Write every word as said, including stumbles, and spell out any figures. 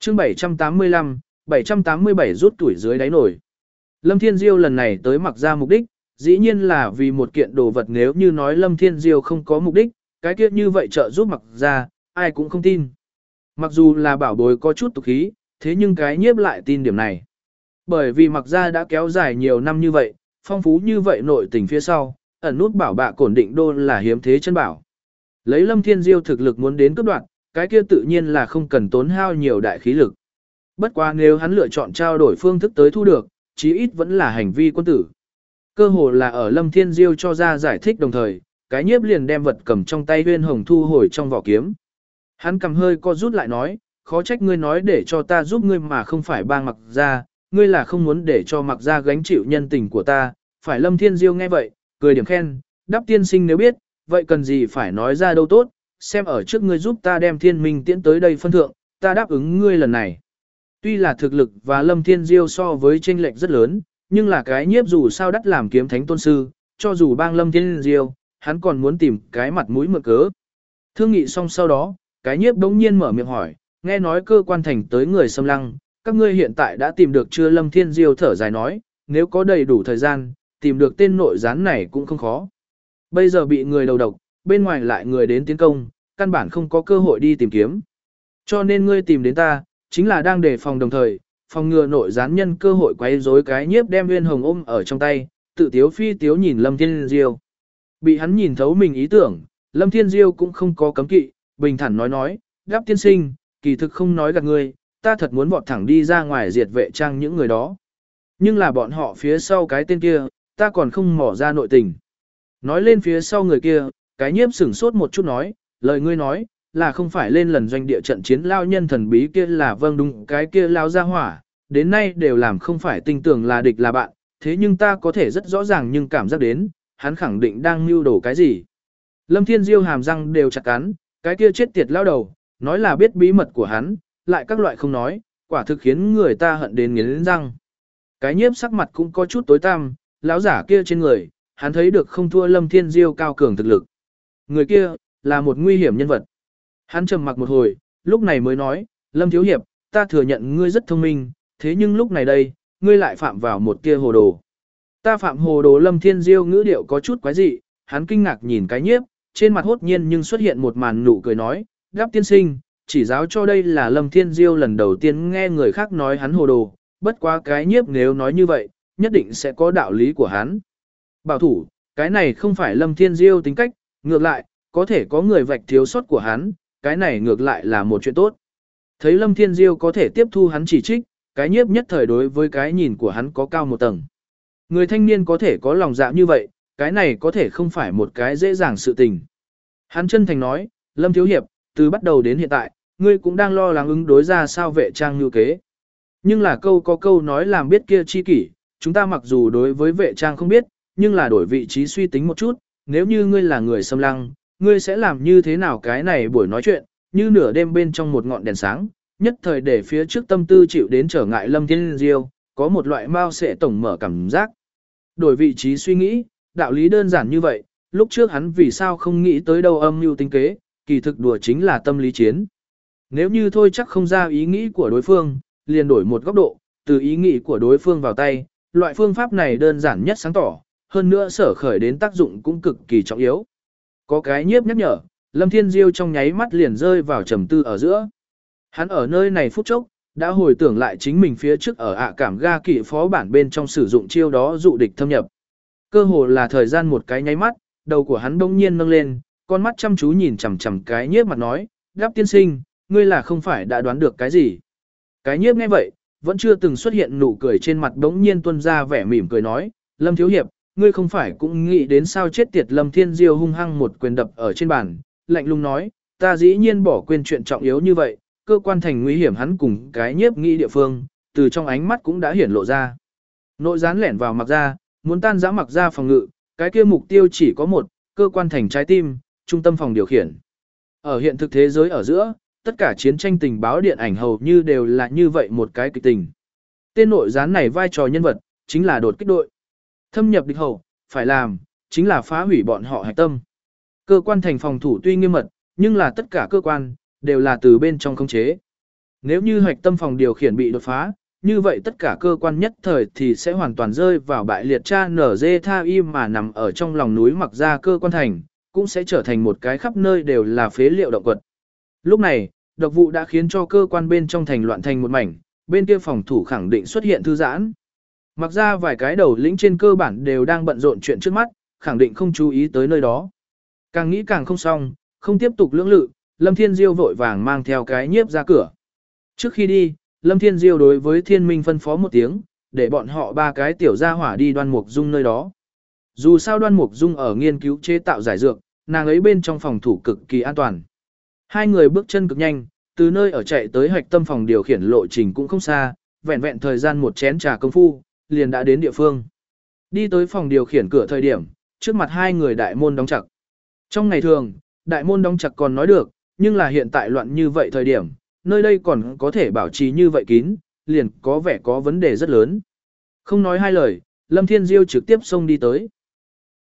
chương bảy trăm tám mươi lăm, bảy trăm tám mươi bảy rút tuổi dưới đáy nổi. Lâm Thiên Diêu lần này tới Mặc Gia mục đích, dĩ nhiên là vì một kiện đồ vật, nếu như nói Lâm Thiên Diêu không có mục đích, cái kia như vậy trợ giúp Mặc Gia, ai cũng không tin. Mặc dù là bảo bối có chút tục khí, thế nhưng cái nhiếp lại tin điểm này. Bởi vì Mặc Gia đã kéo dài nhiều năm như vậy, phong phú như vậy nội tình phía sau, ẩn nút bảo bạ cổn định đô là hiếm thế chân bảo. Lấy Lâm Thiên Diêu thực lực muốn đến cướp đoạt, cái kia tự nhiên là không cần tốn hao nhiều đại khí lực. Bất quá nếu hắn lựa chọn trao đổi phương thức tới thu được, chí ít vẫn là hành vi quân tử. Cơ hồ là ở Lâm Thiên Diêu cho ra giải thích đồng thời, cái nhiếp liền đem vật cầm trong tay Huyên Hồng thu hồi trong vỏ kiếm. Hắn cầm hơi co rút lại nói, khó trách ngươi nói để cho ta giúp ngươi mà không phải bang Mặc Gia, ngươi là không muốn để cho Mặc Gia gánh chịu nhân tình của ta. Phải Lâm Thiên Diêu nghe vậy, cười điểm khen, đáp tiên sinh nếu biết, vậy cần gì phải nói ra đâu tốt, xem ở trước ngươi giúp ta đem thiên minh tiễn tới đây phân thượng, ta đáp ứng ngươi lần này. Tuy là thực lực và Lâm Thiên Diêu so với chênh lệch rất lớn, nhưng là cái nhiếp dù sao đắt làm kiếm thánh tôn sư, cho dù bang Lâm Thiên Diêu, hắn còn muốn tìm cái mặt mũi mượn cớ. Thương nghị xong sau đó, cái nhiếp đống nhiên mở miệng hỏi, nghe nói cơ quan thành tới người xâm lăng, các ngươi hiện tại đã tìm được chưa? Lâm Thiên Diêu thở dài nói, nếu có đầy đủ thời gian, tìm được tên nội gián này cũng không khó. Bây giờ bị người đầu độc, bên ngoài lại người đến tiến công, căn bản không có cơ hội đi tìm kiếm. Cho nên ngươi tìm đến ta, chính là đang đề phòng đồng thời, phòng ngừa nội gián nhân cơ hội quấy rối. Cái nhiếp đem Huyên Hồng ôm ở trong tay, tự tiếu phi tiếu nhìn Lâm Thiên Diêu. Bị hắn nhìn thấu mình ý tưởng, Lâm Thiên Diêu cũng không có cấm kỵ, bình thản nói nói, đáp tiên sinh, kỳ thực không nói gạt ngươi, ta thật muốn vọt thẳng đi ra ngoài diệt vệ trang những người đó. Nhưng là bọn họ phía sau cái tên kia, ta còn không mỏ ra nội tình. Nói lên phía sau người kia, cái nhiếp sửng sốt một chút nói, lời ngươi nói, là không phải lên lần doanh địa trận chiến lao nhân thần bí kia là vâng đúng cái kia lao ra hỏa, đến nay đều làm không phải tin tưởng là địch là bạn, thế nhưng ta có thể rất rõ ràng nhưng cảm giác đến, hắn khẳng định đang mưu đồ cái gì. Lâm Thiên Diêu hàm răng đều chặt cắn, cái kia chết tiệt lao đầu, nói là biết bí mật của hắn, lại các loại không nói, quả thực khiến người ta hận đến nghiến răng. Cái nhiếp sắc mặt cũng có chút tối tăm, lão giả kia trên người, hắn thấy được không thua Lâm Thiên Diêu cao cường thực lực. Người kia, là một nguy hiểm nhân vật. Hắn trầm mặc một hồi, lúc này mới nói, Lâm Thiếu Hiệp, ta thừa nhận ngươi rất thông minh, thế nhưng lúc này đây, ngươi lại phạm vào một kia hồ đồ. Ta phạm hồ đồ? Lâm Thiên Diêu ngữ điệu có chút quái dị, hắn kinh ngạc nhìn cái nhiếp, trên mặt hốt nhiên nhưng xuất hiện một màn nụ cười nói, đáp tiên sinh, chỉ giáo cho đây là Lâm Thiên Diêu lần đầu tiên nghe người khác nói hắn hồ đồ, bất quá cái nhiếp nếu nói như vậy, nhất định sẽ có đạo lý của hắn. Bảo thủ, cái này không phải Lâm Thiên Diêu tính cách, ngược lại, có thể có người vạch thiếu sót của hắn, cái này ngược lại là một chuyện tốt. Thấy Lâm Thiên Diêu có thể tiếp thu hắn chỉ trích, cái nhiếp nhất thời đối với cái nhìn của hắn có cao một tầng. Người thanh niên có thể có lòng dạ như vậy, cái này có thể không phải một cái dễ dàng sự tình. Hắn chân thành nói, Lâm Thiếu Hiệp, từ bắt đầu đến hiện tại, ngươi cũng đang lo lắng ứng đối ra sao vệ trang như kế. Nhưng là câu có câu nói làm biết kia chi kỷ, chúng ta mặc dù đối với vệ trang không biết, nhưng là đổi vị trí suy tính một chút, nếu như ngươi là người xâm lăng, ngươi sẽ làm như thế nào? Cái này buổi nói chuyện, như nửa đêm bên trong một ngọn đèn sáng, nhất thời để phía trước tâm tư chịu đến trở ngại Lâm Thiên Diêu, có một loại mau sẽ tổng mở cảm giác. Đổi vị trí suy nghĩ, đạo lý đơn giản như vậy, lúc trước hắn vì sao không nghĩ tới đâu âm mưu tính kế, kỳ thực đùa chính là tâm lý chiến. Nếu như thôi chắc không ra ý nghĩ của đối phương, liền đổi một góc độ, từ ý nghĩ của đối phương vào tay, loại phương pháp này đơn giản nhất sáng tỏ, hơn nữa sở khởi đến tác dụng cũng cực kỳ trọng yếu. Có cái nhiếp nhắc nhở, Lâm Thiên Diêu trong nháy mắt liền rơi vào trầm tư ở giữa. Hắn ở nơi này phút chốc, đã hồi tưởng lại chính mình phía trước ở ạ cảm ga kỵ phó bản bên trong sử dụng chiêu đó dụ địch thâm nhập. Cơ hồ là thời gian một cái nháy mắt, đầu của hắn bỗng nhiên nâng lên, con mắt chăm chú nhìn chằm chằm cái nhiếp mặt nói, đáp tiên sinh, ngươi là không phải đã đoán được cái gì. Cái nhiếp nghe vậy, vẫn chưa từng xuất hiện nụ cười trên mặt, bỗng nhiên tuôn ra vẻ mỉm cười nói, Lâm Thiếu Hiệp, ngươi không phải cũng nghĩ đến sao chết tiệt. Lâm Thiên Diêu hung hăng một quyền đập ở trên bàn, lạnh lùng nói, ta dĩ nhiên bỏ quên chuyện trọng yếu như vậy, cơ quan thành nguy hiểm. Hắn cùng cái nhiếp nghĩ địa phương, từ trong ánh mắt cũng đã hiển lộ ra. Nội gián lẻn vào Mặc Gia, muốn tan rã Mặc Gia phòng ngự, cái kia mục tiêu chỉ có một, cơ quan thành trái tim, trung tâm phòng điều khiển. Ở hiện thực thế giới ở giữa, tất cả chiến tranh tình báo điện ảnh hầu như đều là như vậy một cái kịch tình. Tên nội gián này vai trò nhân vật, chính là đột kích đội. Thâm nhập địch hậu, phải làm, chính là phá hủy bọn họ hạch tâm. Cơ quan thành phòng thủ tuy nghiêm mật, nhưng là tất cả cơ quan, đều là từ bên trong khống chế. Nếu như hạch tâm phòng điều khiển bị đột phá, như vậy tất cả cơ quan nhất thời thì sẽ hoàn toàn rơi vào bại liệt cha nở dê tha im mà nằm ở trong lòng núi mặc ra cơ quan thành, cũng sẽ trở thành một cái khắp nơi đều là phế liệu động quật. Lúc này, độc vụ đã khiến cho cơ quan bên trong thành loạn thành một mảnh, bên kia phòng thủ khẳng định xuất hiện thư giãn. Mặc ra vài cái đầu lĩnh trên cơ bản đều đang bận rộn chuyện trước mắt, khẳng định không chú ý tới nơi đó. Càng nghĩ càng không xong, không tiếp tục lưỡng lự, Lâm Thiên Diêu vội vàng mang theo cái nhiếp ra cửa. Trước khi đi, Lâm Thiên Diêu đối với Thiên Minh phân phó một tiếng, để bọn họ ba cái tiểu gia hỏa đi Đoan Mục Dung nơi đó. Dù sao Đoan Mục Dung ở nghiên cứu chế tạo giải dược, nàng ấy bên trong phòng thủ cực kỳ an toàn. Hai người bước chân cực nhanh, từ nơi ở chạy tới hạch tâm phòng điều khiển lộ trình cũng không xa, vẹn vẹn thời gian một chén trà công phu, liền đã đến địa phương. Đi tới phòng điều khiển cửa thời điểm, trước mặt hai người đại môn đóng chặt. Trong ngày thường, đại môn đóng chặt còn nói được, nhưng là hiện tại loạn như vậy thời điểm, nơi đây còn có thể bảo trì như vậy kín, liền có vẻ có vấn đề rất lớn. Không nói hai lời, Lâm Thiên Diêu trực tiếp xông đi tới.